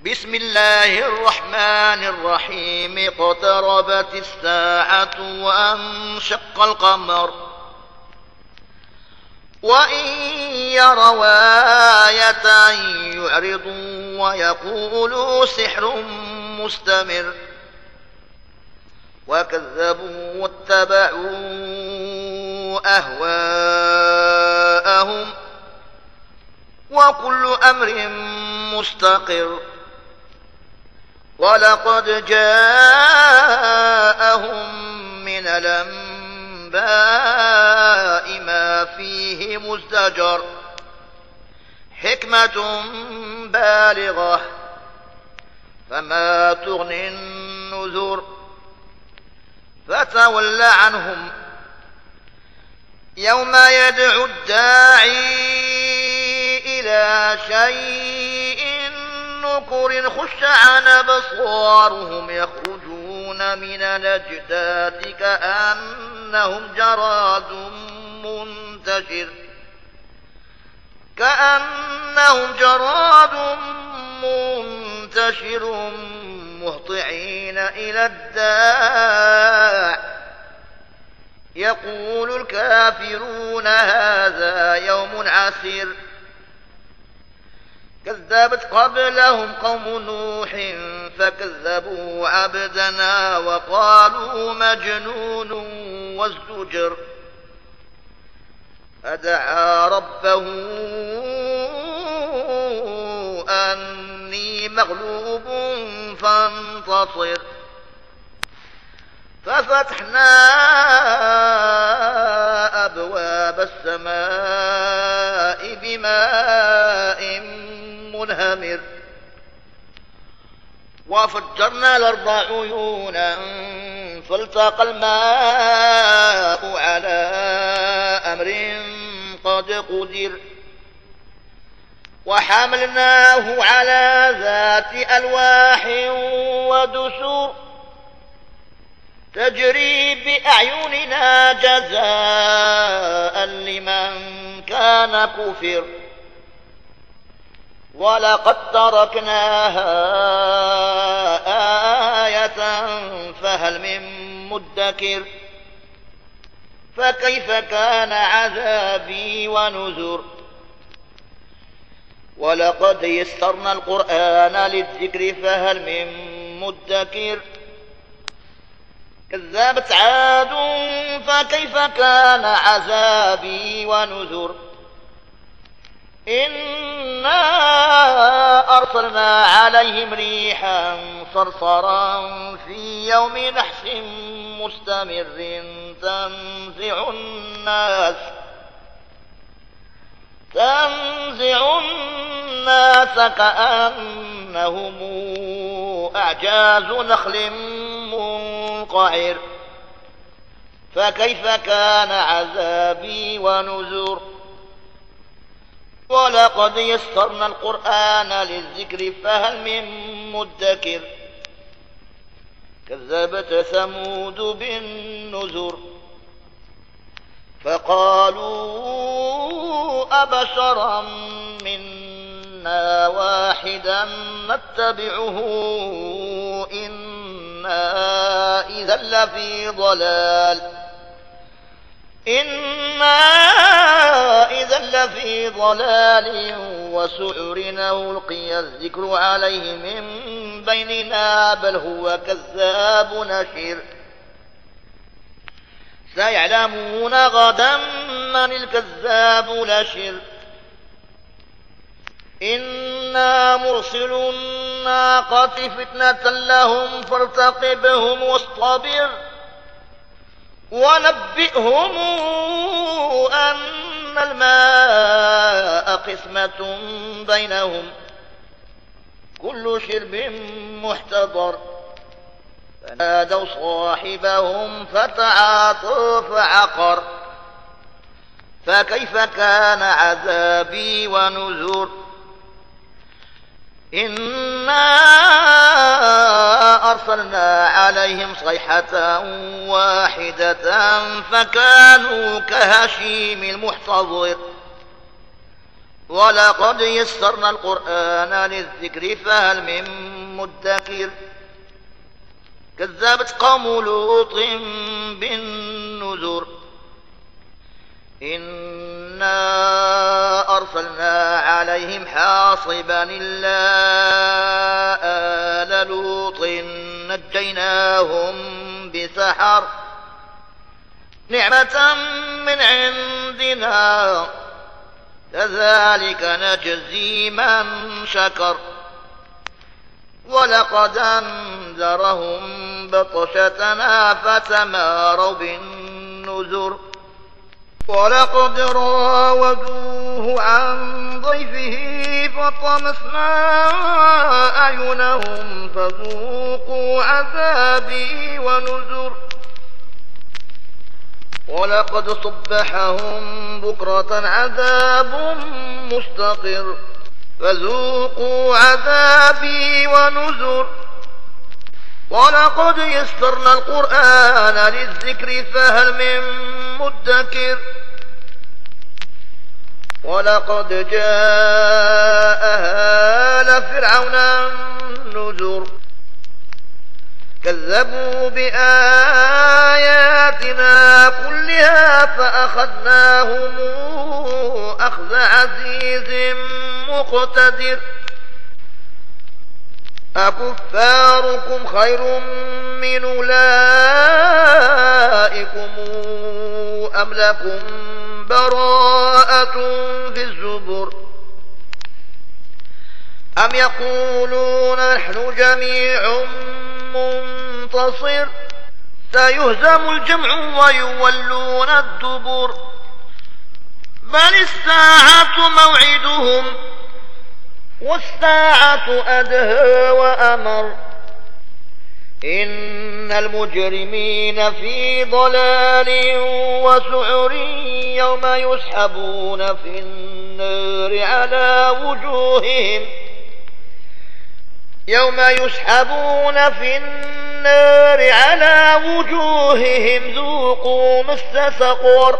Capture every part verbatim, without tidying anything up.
بسم الله الرحمن الرحيم اقتربت الساعة وانشق القمر وإن يروا آية يعرضوا ويقولوا سحر مستمر وكذبوا واتبعوا أهواءهم وكل أمر مستقر ولقد جاءهم من الأنباء ما فيه مزدجر حكمة بالغة فما تغني النذر فتول عنهم يوم يدعو الداعي إلى شيء نكر خش عن أبصارهم يخرجون من الأجداث كأنهم جراد منتشر كأنهم جراد منتشر مهطعين إلى الداع يقول الكافرون هذا يوم عسير كذبت قبلهم قوم نوح فكذبوا عبدنا وقالوا مجنون وازدجر فدعا ربه أني مغلوب فانتصر ففتحنا أبواب السماء بماء منهمر وفجرنا الأرض عيونا فالتقى الماء على أمر قد قدر وحملناه على ذات ألواح ودسور تجري بأعيننا جزاء لمن كان كفر ولقد تركناها آية فهل من مدكر فكيف كان عذابي ونذر ولقد يسرنا القرآن للذكر فهل من مدكر كذبت عاد فكيف كان عذابي ونذر إنا أرسلنا عليهم ريحا صرصرا في يوم نحس مستمر تنزع الناس تنزع الناس كأنهم أعجاز نخل منقعر فكيف كان عذابي ونذر ولقد يسرنا القرآن للذكر فهل من مدكر كذبت ثمود بالنذر فقالوا أبشرا منا واحدا نتبعه إنا إذا لفي ضلال إنا إذا لفي ضلال وسعر ألقي الذكر عليه من بيننا بل هو كذاب نشر سيعلمون غدا من الكذاب نشر إنا مرسل الناقة فتنة لهم فارتقبهم واصطبر ونبئهم أن الماء قسمة بينهم كل شرب محتضر فنادوا صاحبهم فتعاطى فعقر فكيف كان عذابي ونذر إنا أرسلنا عليهم صيحة واحدة فكانوا كهشيم المحتضر ولقد يسرنا القرآن للذكر فهل من مدكر كذبت قوم لوط بالنذر إنا أرسلنا عليهم حاصبا إلا آل لوط نجيناهم بسحر نعمة من عندنا كذلك نجزي من شكر ولقد أنذرهم بطشتنا فتماروا بالنذر ولقد راودوه عن ضيفه فطمسنا أعينهم فذوقوا عذابي ونذر ولقد صبحهم بكرة عذاب مستقر فذوقوا عذابي ونذر ولقد يسرنا القرآن للذكر فهل من مدكر ولقد جاء آل فرعون النذر كذبوا بآياتنا كلها فأخذناهم أخذ عزيز مقتدر أكفاركم خير من أولئكم أم لكم براءة في الزبر أم يقولون نحن جميع منتصر سيهزم الجمع ويولون الدبر بل الساعة موعدهم والساعة أدهى وأمر إن المجرمين في ضلال وسعر يوم يسحبون في النار على وجوههم يوم يسحبون في النار على وجوههم ذوقوا مس سقر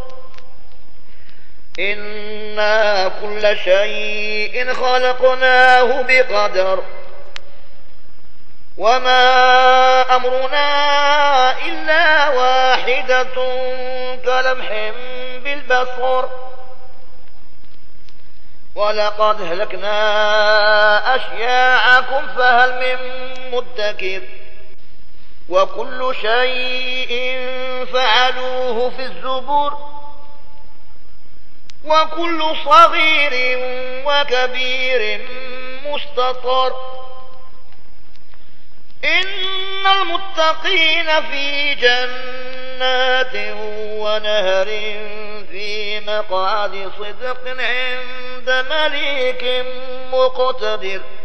إنا كل شيء خلقناه بقدر وما أمرنا إلا واحدة كلمح بالبصر ولقد أهلكنا أشياعكم فهل من مدكر وكل شيء فعلوه في الزبر وكل صغير وكبير مستطر إن المتقين في جنات ونهر في مقعد صدق عند مليك مقتدر